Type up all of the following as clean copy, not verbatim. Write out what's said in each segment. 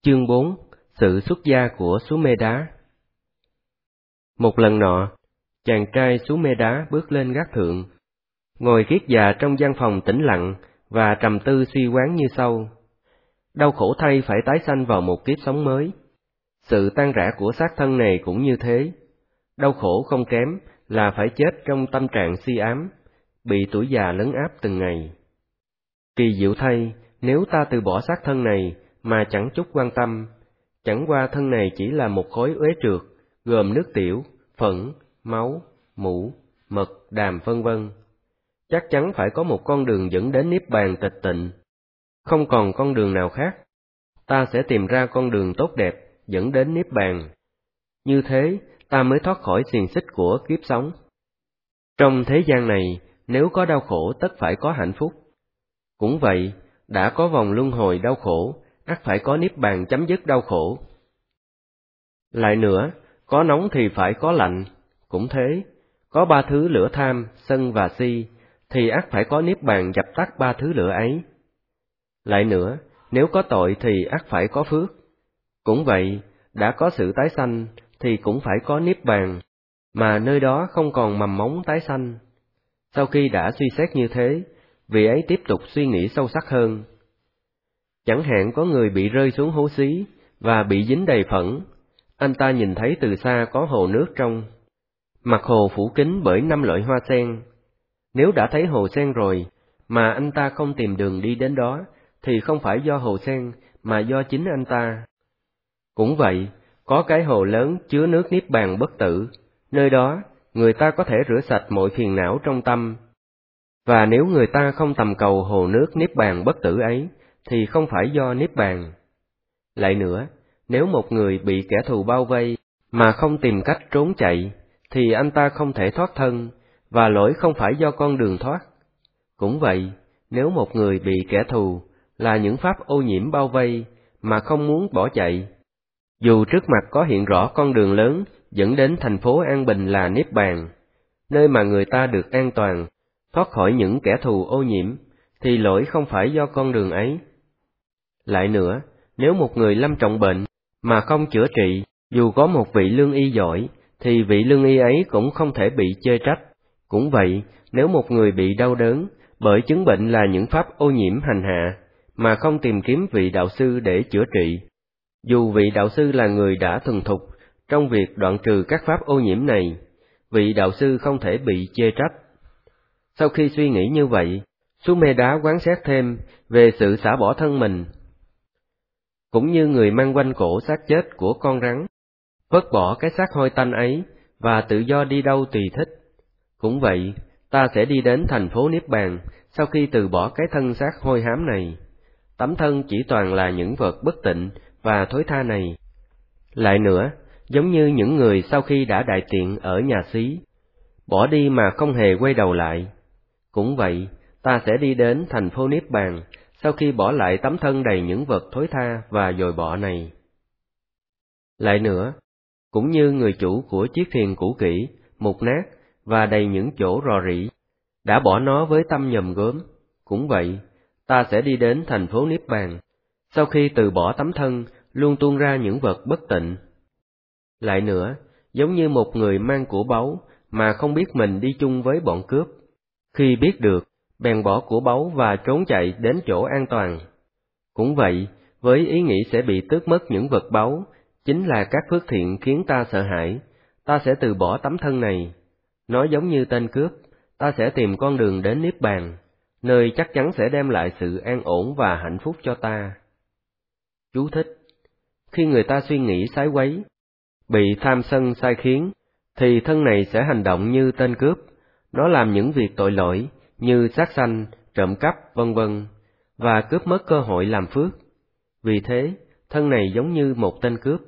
Chương 4. Sự xuất gia của Sumedha. Một lần nọ, chàng trai Sumedha bước lên gác thượng, ngồi kiết già trong gian phòng tĩnh lặng và trầm tư suy quán như sau. Đau khổ thay phải tái sanh vào một kiếp sống mới. Sự tan rã của xác thân này cũng như thế. Đau khổ không kém là phải chết trong tâm trạng si ám, bị tuổi già lấn áp từng ngày. Kỳ diệu thay, nếu ta từ bỏ xác thân này mà chẳng chút quan tâm, chẳng qua thân này chỉ là một khối uế trượt, gồm nước tiểu, phẫn, máu, mũ, mật, đàm vân vân. Chắc chắn phải có một con đường dẫn đến niết bàn tịch tịnh. Không còn con đường nào khác, ta sẽ tìm ra con đường tốt đẹp dẫn đến niết bàn. Như thế, ta mới thoát khỏi xiềng xích của kiếp sống. Trong thế gian này, nếu có đau khổ tất phải có hạnh phúc. Cũng vậy, đã có vòng luân hồi đau khổ, ắt phải có niết bàn chấm dứt đau khổ. Lại nữa, có nóng thì phải có lạnh, cũng thế, có ba thứ lửa tham, sân và si, thì ắt phải có niết bàn dập tắt ba thứ lửa ấy. Lại nữa, nếu có tội thì ắt phải có phước. Cũng vậy, đã có sự tái sanh thì cũng phải có niết bàn, mà nơi đó không còn mầm móng tái sanh. Sau khi đã suy xét như thế, vị ấy tiếp tục suy nghĩ sâu sắc hơn. Chẳng hạn có người bị rơi xuống hố xí và bị dính đầy phẫn, anh ta nhìn thấy từ xa có hồ nước trong. Mặt hồ phủ kín bởi 5 loại hoa sen. Nếu đã thấy hồ sen rồi, mà anh ta không tìm đường đi đến đó, thì không phải do hồ sen, mà do chính anh ta. Cũng vậy, có cái hồ lớn chứa nước niết bàn bất tử, nơi đó, người ta có thể rửa sạch mọi phiền não trong tâm. Và nếu người ta không tầm cầu hồ nước niết bàn bất tử ấy, thì không phải do niết bàn. Lại nữa, nếu một người bị kẻ thù bao vây, mà không tìm cách trốn chạy, thì anh ta không thể thoát thân, và lỗi không phải do con đường thoát. Cũng vậy, nếu một người bị kẻ thù, là những pháp ô nhiễm bao vây, mà không muốn bỏ chạy, dù trước mặt có hiện rõ con đường lớn dẫn đến thành phố an bình là niết bàn, nơi mà người ta được an toàn, thoát khỏi những kẻ thù ô nhiễm, thì lỗi không phải do con đường ấy. Lại nữa, nếu một người lâm trọng bệnh, mà không chữa trị, dù có một vị lương y giỏi, thì vị lương y ấy cũng không thể bị chê trách. Cũng vậy, nếu một người bị đau đớn, bởi chứng bệnh là những pháp ô nhiễm hành hạ, mà không tìm kiếm vị đạo sư để chữa trị, dù vị đạo sư là người đã thuần thục trong việc đoạn trừ các pháp ô nhiễm này, vị đạo sư không thể bị chê trách. Sau khi suy nghĩ như vậy, Sumedha quán xét thêm về sự xả bỏ thân mình. Cũng như người mang quanh cổ xác chết của con rắn, vứt bỏ cái xác hôi tanh ấy và tự do đi đâu tùy thích. Cũng vậy, ta sẽ đi đến thành phố Niết Bàn sau khi từ bỏ cái thân xác hôi hám này. Tấm thân chỉ toàn là những vật bất tịnh và thối tha này. Lại nữa, giống như những người sau khi đã đại tiện ở nhà xí, bỏ đi mà không hề quay đầu lại. Cũng vậy, ta sẽ đi đến thành phố Niết Bàn sau khi bỏ lại tấm thân đầy những vật thối tha và dồi bọ này. Lại nữa, cũng như người chủ của chiếc thuyền cũ kỹ, mục nát và đầy những chỗ rò rỉ, đã bỏ nó với tâm nhòm gớm, cũng vậy, ta sẽ đi đến thành phố Niết Bàn sau khi từ bỏ tấm thân luôn tuôn ra những vật bất tịnh. Lại nữa, giống như một người mang của báu mà không biết mình đi chung với bọn cướp, khi biết được, bèn bỏ của báu và trốn chạy đến chỗ an toàn. Cũng vậy, với ý nghĩ sẽ bị tước mất những vật báu, chính là các phước thiện khiến ta sợ hãi, ta sẽ từ bỏ tấm thân này. Nói giống như tên cướp, ta sẽ tìm con đường đến Niết Bàn, nơi chắc chắn sẽ đem lại sự an ổn và hạnh phúc cho ta. Chú thích: khi người ta suy nghĩ sái quấy, bị tham sân sai khiến, thì thân này sẽ hành động như tên cướp, nó làm những việc tội lỗi như sát sanh, trộm cắp, vân vân, và cướp mất cơ hội làm phước. Vì thế, thân này giống như một tên cướp.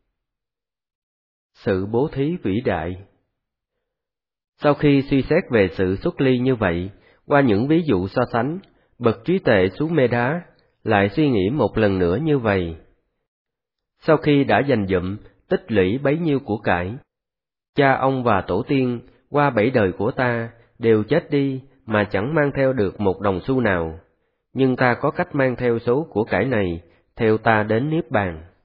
Sự bố thí vĩ đại. Sau khi suy xét về sự xuất ly như vậy, qua những ví dụ so sánh, bậc trí tuệ Sumedha lại suy nghĩ một lần nữa như vậy. Sau khi đã dành dụm, tích lũy bấy nhiêu của cải, cha ông và tổ tiên qua 7 đời của ta đều chết đi mà chẳng mang theo được một đồng xu nào, nhưng ta có cách mang theo số của cải này theo ta đến Niết Bàn.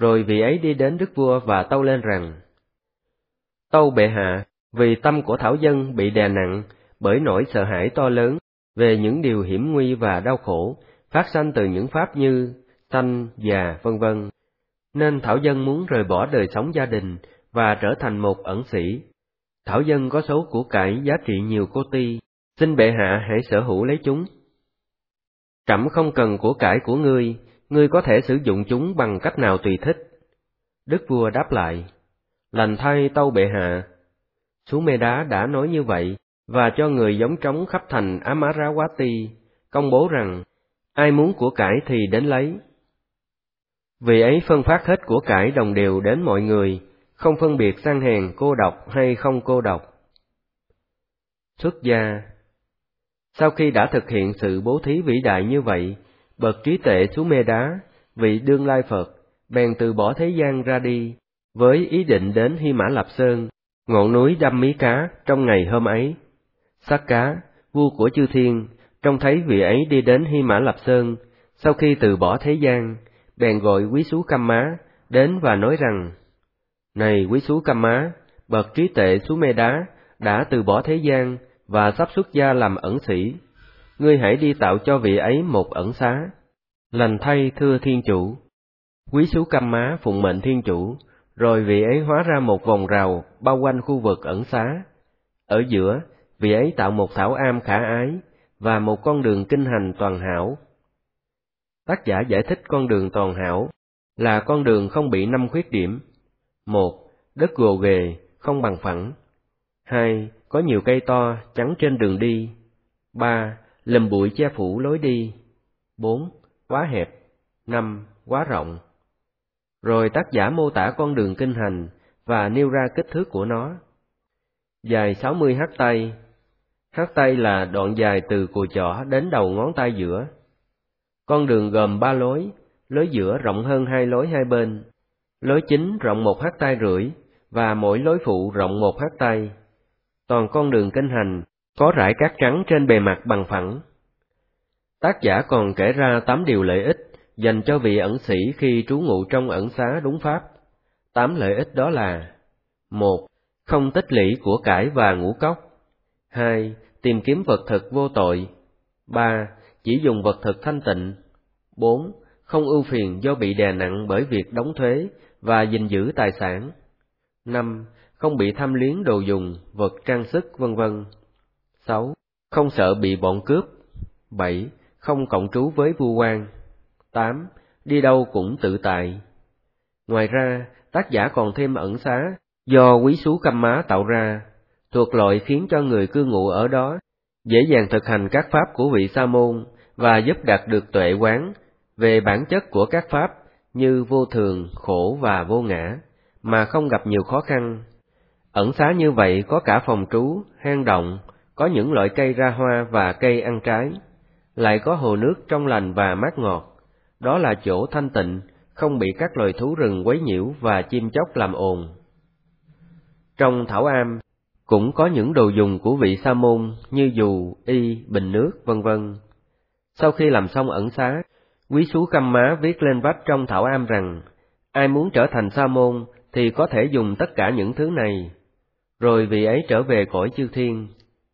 Rồi vị ấy đi đến đức vua và tâu lên rằng: Tâu bệ hạ, vì tâm của thảo dân bị đè nặng bởi nỗi sợ hãi to lớn về những điều hiểm nguy và đau khổ phát sanh từ những pháp như sanh, già, vân vân, nên thảo dân muốn rời bỏ đời sống gia đình và trở thành một ẩn sĩ. Thảo dân có số của cải giá trị nhiều cô ti, xin bệ hạ hãy sở hữu lấy chúng. Trẫm không cần của cải của ngươi có thể sử dụng chúng bằng cách nào tùy thích. Đức vua đáp lại: Lành thay tâu bệ hạ. Sumedá đã nói như vậy và cho người gióng trống khắp thành Amaravati công bố rằng ai muốn của cải thì đến lấy. Vì ấy phân phát hết của cải đồng đều đến mọi người, không phân biệt sang hèn, cô độc hay không cô độc. Xuất gia. Sau khi đã thực hiện sự bố thí vĩ đại như vậy, bậc trí tuệ Sumedá, vị đương lai Phật, bèn từ bỏ thế gian ra đi, với ý định đến Hy Mã Lạp Sơn, ngọn núi Đăm Mí Cá, trong ngày hôm ấy. Sắc Cá, vua của chư thiên, trông thấy vị ấy đi đến Hy Mã Lạp Sơn, sau khi từ bỏ thế gian, bèn gọi Quý Sú Căm Má đến và nói rằng: Này Quý Sú Căm Má, bậc trí tuệ Sumedá đã từ bỏ thế gian và sắp xuất gia làm ẩn sĩ. Ngươi hãy đi tạo cho vị ấy một ẩn xá. Lành thay thưa thiên chủ. Quý Sú Căm Má phụng mệnh thiên chủ, rồi vị ấy hóa ra một vòng rào bao quanh khu vực ẩn xá. Ở giữa, vị ấy tạo một thảo am khả ái và một con đường kinh hành toàn hảo. Tác giả giải thích con đường toàn hảo là con đường không bị 5 khuyết điểm. 1. Đất gồ ghề, không bằng phẳng. 2. Có nhiều cây to, chắn trên đường đi. 3. Lùm bụi che phủ lối đi. 4. Quá hẹp. 5. Quá rộng. Rồi tác giả mô tả con đường kinh hành và nêu ra kích thước của nó. Dài 60 hắt tay. Hắt tay là đoạn dài từ cùi chỏ đến đầu ngón tay giữa. Con đường gồm 3 lối, lối giữa rộng hơn 2 lối hai bên. Lối chính rộng 1 hắt tay rưỡi và mỗi lối phụ rộng 1 hắt tay. Toàn con đường kinh hành có rải cát trắng trên bề mặt bằng phẳng. Tác giả còn kể ra 8 điều lợi ích dành cho vị ẩn sĩ khi trú ngụ trong ẩn xá đúng pháp. 8 lợi ích đó là: 1. Không tích lũy của cải và ngũ cốc. 2. Tìm kiếm vật thực vô tội. 3. Chỉ dùng vật thực thanh tịnh. 4. Không ưu phiền do bị đè nặng bởi việc đóng thuế và gìn giữ tài sản. 5. Không bị tham luyến đồ dùng, vật trang sức, vân vân. 6. Không sợ bị bọn cướp. 7. Không cộng trú với vua quan. 8. Đi đâu cũng tự tại. Ngoài ra, tác giả còn thêm ẩn xá do Quý Sú Căm Má tạo ra, thuộc loại khiến cho người cư ngụ ở đó dễ dàng thực hành các pháp của vị Sa môn và giúp đạt được tuệ quán về bản chất của các pháp như vô thường, khổ và vô ngã, mà không gặp nhiều khó khăn. Ẩn xá như vậy có cả phòng trú, hang động, có những loại cây ra hoa và cây ăn trái, lại có hồ nước trong lành và mát ngọt. Đó là chỗ thanh tịnh, không bị các loài thú rừng quấy nhiễu và chim chóc làm ồn. Trong thảo am cũng có những đồ dùng của vị Sa môn như dù, y, bình nước, vân vân. Sau khi làm xong ẩn xá, Quý Sú Căm Má viết lên vách trong thảo am rằng ai muốn trở thành Sa môn thì có thể dùng tất cả những thứ này. Rồi vị ấy trở về cõi chư thiên.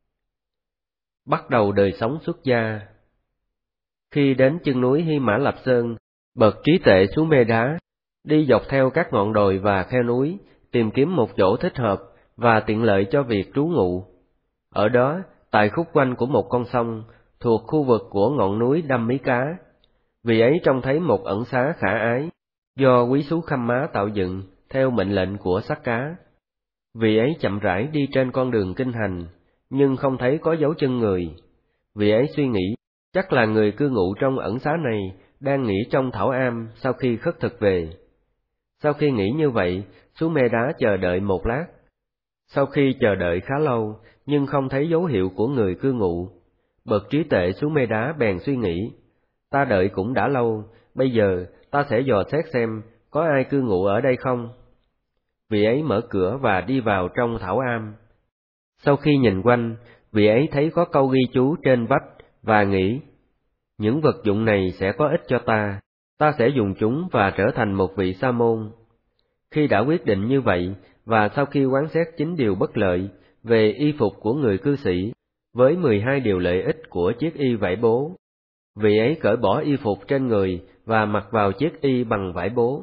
Bắt đầu đời sống xuất gia. Khi đến chân núi Hy Mã Lạp Sơn, bậc trí tuệ Sumedá đi dọc theo các ngọn đồi và khe núi, tìm kiếm một chỗ thích hợp và tiện lợi cho việc trú ngụ. Ở đó, tại khúc quanh của một con sông, thuộc khu vực của ngọn núi Đăm Mí Cá, vị ấy trông thấy một ẩn xá khả ái, do Quý Sú Căm Má tạo dựng, theo mệnh lệnh của Sắc Cá. Vị ấy chậm rãi đi trên con đường kinh hành, nhưng không thấy có dấu chân người. Vị ấy suy nghĩ, chắc là người cư ngụ trong ẩn xá này đang nghỉ trong thảo am sau khi khất thực về. Sau khi nghĩ như vậy, Sumedá chờ đợi một lát. Sau khi chờ đợi khá lâu, nhưng không thấy dấu hiệu của người cư ngụ, bậc trí tuệ Sumedá bèn suy nghĩ, ta đợi cũng đã lâu, bây giờ ta sẽ dò xét xem có ai cư ngụ ở đây không. Vị ấy mở cửa và đi vào trong thảo am. Sau khi nhìn quanh, vị ấy thấy có câu ghi chú trên vách và nghĩ, những vật dụng này sẽ có ích cho ta, ta sẽ dùng chúng và trở thành một vị sa môn. Khi đã quyết định như vậy, và sau khi quán xét 9 điều bất lợi về y phục của người cư sĩ, với 12 điều lợi ích của chiếc y vải bố, vị ấy cởi bỏ y phục trên người và mặc vào chiếc y bằng vải bố.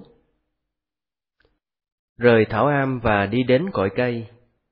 Rời Thảo Am và đi đến cội cây.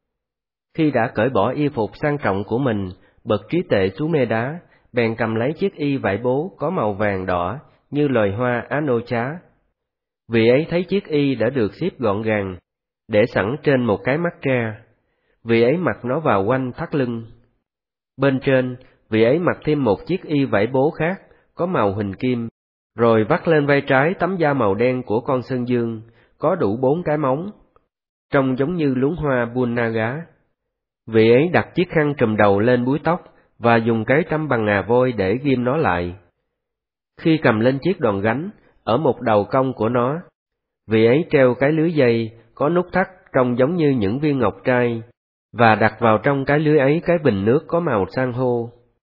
Khi đã cởi bỏ y phục sang trọng của mình, bậc trí tuệ Sumedá bèn cầm lấy chiếc y vải bố có màu vàng đỏ như loài hoa Anocha. Vị ấy thấy chiếc y đã được xếp gọn gàng, để sẵn trên một cái mắt tre. Vị ấy mặc nó vào quanh thắt lưng. Bên trên, vị ấy mặc thêm một chiếc y vải bố khác, có màu huỳnh kim, rồi vắt lên vai trái tấm da màu đen của con sơn dương, có đủ 4 cái móng, trông giống như luống hoa Bunaga. Vị ấy đặt chiếc khăn trùm đầu lên búi tóc và dùng cái trâm bằng ngà voi để ghim nó lại. Khi cầm lên chiếc đòn gánh, ở một đầu cong của nó, vị ấy treo cái lưới dây có nút thắt trông giống như những viên ngọc trai, và đặt vào trong cái lưới ấy cái bình nước có màu san hô.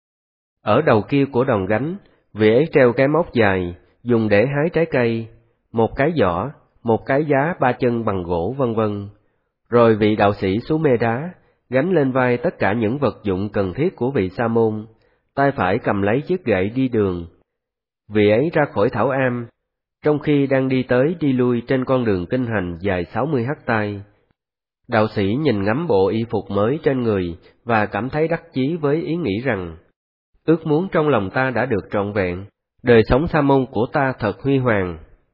Ở đầu kia của đòn gánh, vị ấy treo cái móc dài, dùng để hái trái cây, một cái giỏ, một cái giá 3 chân bằng gỗ vân vân. Rồi vị đạo sĩ Sumedá gánh lên vai tất cả những vật dụng cần thiết của vị sa môn, tay phải cầm lấy chiếc gậy đi đường. Vị ấy ra khỏi Thảo Am, trong khi đang đi tới đi lui trên con đường kinh hành dài 60 hectare. Đạo sĩ nhìn ngắm bộ y phục mới trên người và cảm thấy đắc chí với ý nghĩ rằng, ước muốn trong lòng ta đã được trọn vẹn, đời sống sa môn của ta thật huy hoàng.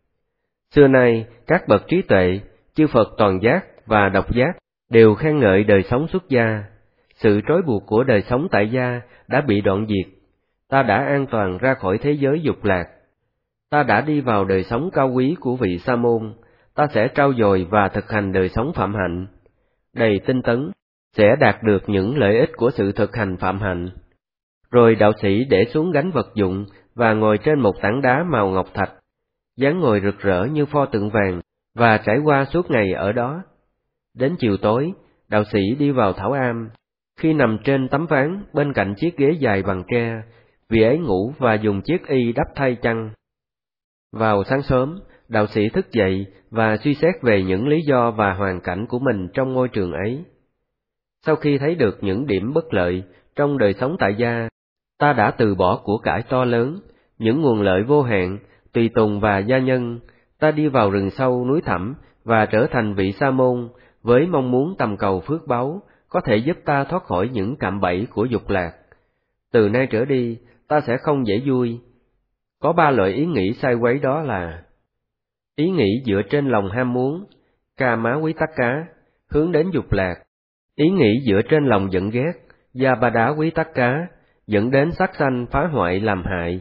Xưa nay, các bậc trí tuệ, chư Phật toàn giác và độc giác đều khen ngợi đời sống xuất gia. Sự trói buộc của đời sống tại gia đã bị đoạn diệt. Ta đã an toàn ra khỏi thế giới dục lạc. Ta đã đi vào đời sống cao quý của vị sa môn. Ta sẽ trau dồi và thực hành đời sống phạm hạnh. Đầy tinh tấn, sẽ đạt được những lợi ích của sự thực hành phạm hạnh. Rồi đạo sĩ để xuống gánh vật dụng và ngồi trên một tảng đá màu ngọc thạch, dáng ngồi rực rỡ như pho tượng vàng, và trải qua suốt ngày ở đó. Đến chiều tối, đạo sĩ đi vào Thảo Am. Khi nằm trên tấm ván bên cạnh chiếc ghế dài bằng tre, vị ấy ngủ và dùng chiếc y đắp thay chăn. Vào sáng sớm, đạo sĩ thức dậy và suy xét về những lý do và hoàn cảnh của mình trong ngôi trường ấy. Sau khi thấy được những điểm bất lợi trong đời sống tại gia, ta đã từ bỏ của cải to lớn, những nguồn lợi vô hạn, tùy tùng và gia nhân. Ta đi vào rừng sâu núi thẳm và trở thành vị sa môn với mong muốn tầm cầu phước báu có thể giúp ta thoát khỏi những cạm bẫy của dục lạc. Từ nay trở đi, ta sẽ không dễ vui. Có 3 loại ý nghĩ sai quấy, đó là: ý nghĩ dựa trên lòng ham muốn, ca má quý tắc cá, hướng đến dục lạc; ý nghĩ dựa trên lòng giận ghét, gia ba đá quý tắc cá, dẫn đến sát sanh phá hoại làm hại;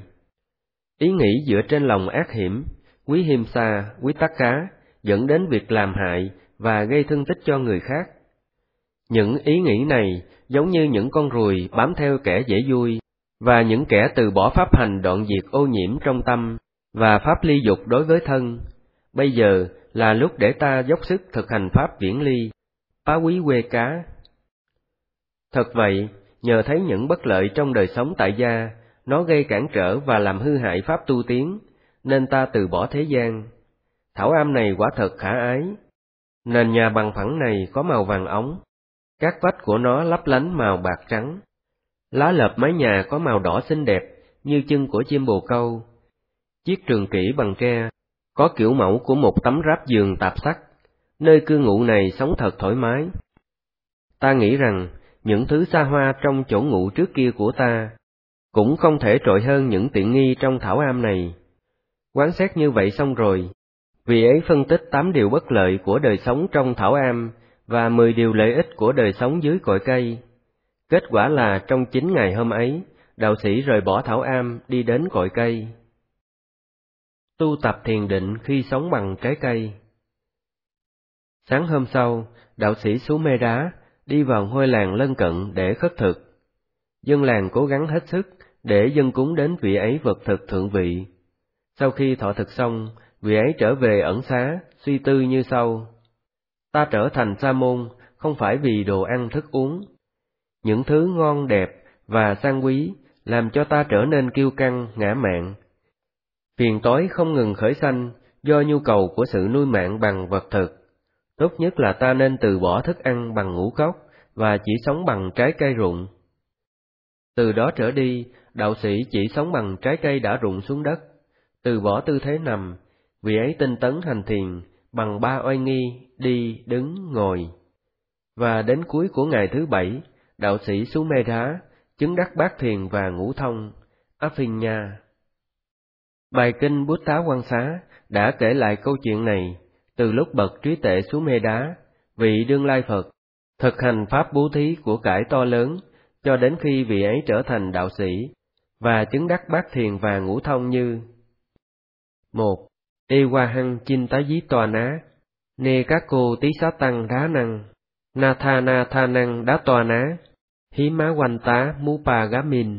ý nghĩ dựa trên lòng ác hiểm, quý hiêm sa quý tắc cá, dẫn đến việc làm hại và gây thương tích cho người khác. Những ý nghĩ này giống như những con ruồi bám theo kẻ dễ vui, và những kẻ từ bỏ pháp hành đoạn diệt ô nhiễm trong tâm, và pháp ly dục đối với thân. Bây giờ là lúc để ta dốc sức thực hành pháp viễn ly, phá quý quê cá. Thật vậy, nhờ thấy những bất lợi trong đời sống tại gia, nó gây cản trở và làm hư hại pháp tu tiến, nên ta từ bỏ thế gian. Thảo Am này quả thật khả ái. Nền nhà bằng phẳng này có màu vàng óng, các vách của nó lấp lánh màu bạc trắng. Lá lợp mái nhà có màu đỏ xinh đẹp như chân của chim bồ câu. Chiếc trường kỷ bằng tre có kiểu mẫu của một tấm ráp giường tạp sắc. Nơi cư ngụ này sống thật thoải mái. Ta nghĩ rằng những thứ xa hoa trong chỗ ngụ trước kia của ta cũng không thể trội hơn những tiện nghi trong Thảo Am này. Quán xét như vậy xong rồi, vị ấy phân tích 8 điều bất lợi của đời sống trong Thảo Am và 10 điều lợi ích của đời sống dưới cội cây. Kết quả là trong 9 ngày hôm ấy, đạo sĩ rời bỏ Thảo Am đi đến cội cây. Tu tập thiền định khi sống bằng trái cây. Sáng hôm sau, đạo sĩ Sumedá đi vào ngôi làng lân cận để khất thực. Dân làng cố gắng hết sức để dâng cúng đến vị ấy vật thực thượng vị. Sau khi thọ thực xong, vị ấy trở về ẩn xá, suy tư như sau: ta trở thành sa môn không phải vì đồ ăn thức uống. Những thứ ngon đẹp và sang quý làm cho ta trở nên kiêu căng, ngã mạn. Phiền toái không ngừng khởi sanh do nhu cầu của sự nuôi mạng bằng vật thực. Tốt nhất là ta nên từ bỏ thức ăn bằng ngũ cốc và chỉ sống bằng trái cây rụng. Từ đó trở đi, đạo sĩ chỉ sống bằng trái cây đã rụng xuống đất, từ bỏ tư thế nằm, vì ấy tinh tấn hành thiền bằng 3 oai nghi đi, đứng, ngồi. Và đến cuối của ngày thứ 7, đạo sĩ Sumedha chứng đắc bát thiền và ngũ thông, Abhinya. Bài kinh Bút Tháo Quan Xá đã kể lại câu chuyện này từ lúc bậc trí tuệ Sumedha, vị đương lai Phật, thực hành pháp bố thí của cải to lớn, cho đến khi vị ấy trở thành đạo sĩ và chứng đắc bát thiền và ngũ thông như: 1. Ewa hăng chinh tá dí tòa ná, nê các cô tí xá tăng đá năng, na tha năng đá tòa ná, hí má quanh tá mú pa gá min.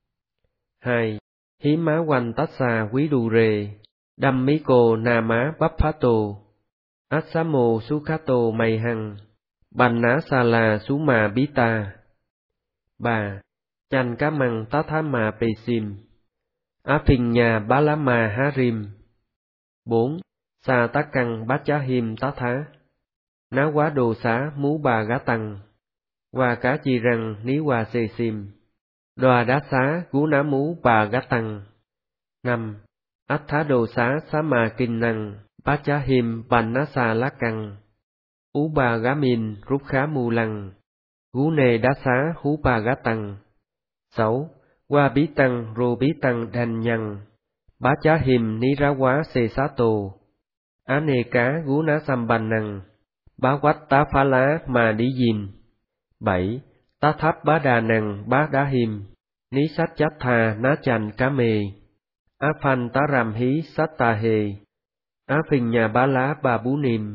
2. Hí má quanh tát xa quý đù rê, đâm mí cô na má bắp phá tô, át xá mô su khá tô mây hăng, bành ná sa la sú mà bí ta. 3. Chanh cá măng tá thá mà pê sim, Abhinya bá lá mà há rim. 4. Sa tá căng bát chá him tá thá, ná quá đồ xá mú bà gá tăng, qua cá chi răng ní qua xê sim, đoà đá xá gú ná mú bà gá tăng. 5. Át thá đồ xá xá mà kinh năng, bát chá him bành ná sa lá căng, ú bà gá min rút khá mu lăng, gú nê đá xá hú bà gá tăng. 6. Qua bí tăng rô bí tăng đành nhăng, bá chá him ní rá quá xê xá tô, á nê cá gú ná xăm bàn năng, bá quách tá phá lá mà đi dìm. 7. Tá tháp bá đà năng bá đá him, ní sát chát thà ná chanh cá mê, á phan tá ram hí sát ta hê, á phình nhà bá lá ba bú niêm.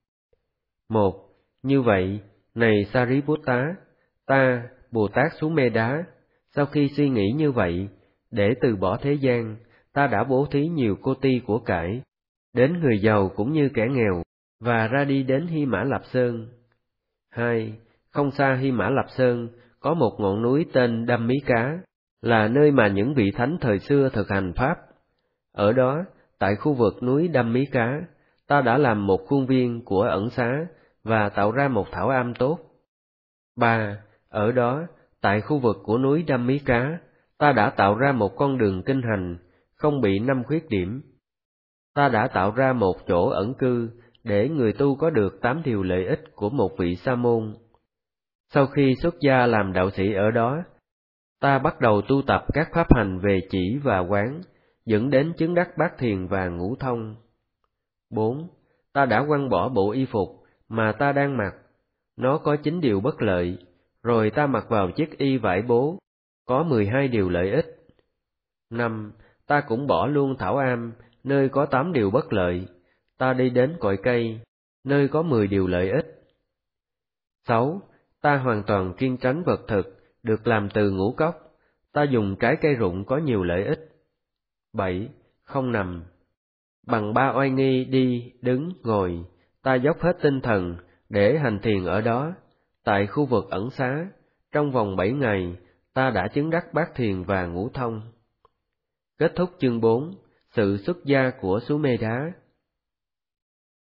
1. Như vậy, này Sariputta, ta, Bồ Tát Sumedha, sau khi suy nghĩ như vậy, để từ bỏ thế gian, ta đã bố thí nhiều cô ti của cải, đến người giàu cũng như kẻ nghèo, và ra đi đến Hy Mã Lạp Sơn. 2. Không xa Hy Mã Lạp Sơn, có một ngọn núi tên Đam Mí Cá, là nơi mà những vị thánh thời xưa thực hành Pháp. Ở đó, tại khu vực núi Đam Mí Cá, ta đã làm một khuôn viên của ẩn xá và tạo ra một thảo am tốt. 3. Ở đó, tại khu vực của núi Đam Mí Cá, ta đã tạo ra một con đường kinh hành, không bị 5 khuyết điểm. Ta đã tạo ra một chỗ ẩn cư để người tu có được 8 điều lợi ích của một vị sa môn. Sau khi xuất gia làm đạo sĩ ở đó, ta bắt đầu tu tập các pháp hành về chỉ và quán, dẫn đến chứng đắc bát thiền và ngũ thông. 4. Ta đã quăng bỏ bộ y phục mà ta đang mặc, nó có 9 điều bất lợi, rồi ta mặc vào chiếc y vải bố, có 12 điều lợi ích. 5. Ta cũng bỏ luôn thảo am, nơi có 8 điều bất lợi, ta đi đến cội cây, nơi có 10 điều lợi ích. 6. Ta hoàn toàn kiêng tránh vật thực, được làm từ ngũ cốc, ta dùng trái cây rụng có nhiều lợi ích. 7. Không nằm. Bằng 3 oai nghi đi, đứng, ngồi, ta dốc hết tinh thần để hành thiền ở đó, tại khu vực ẩn xá, trong vòng 7 ngày, ta đã chứng đắc bát thiền và ngũ thông. Kết thúc chương 4, sự xuất gia của Sumedha.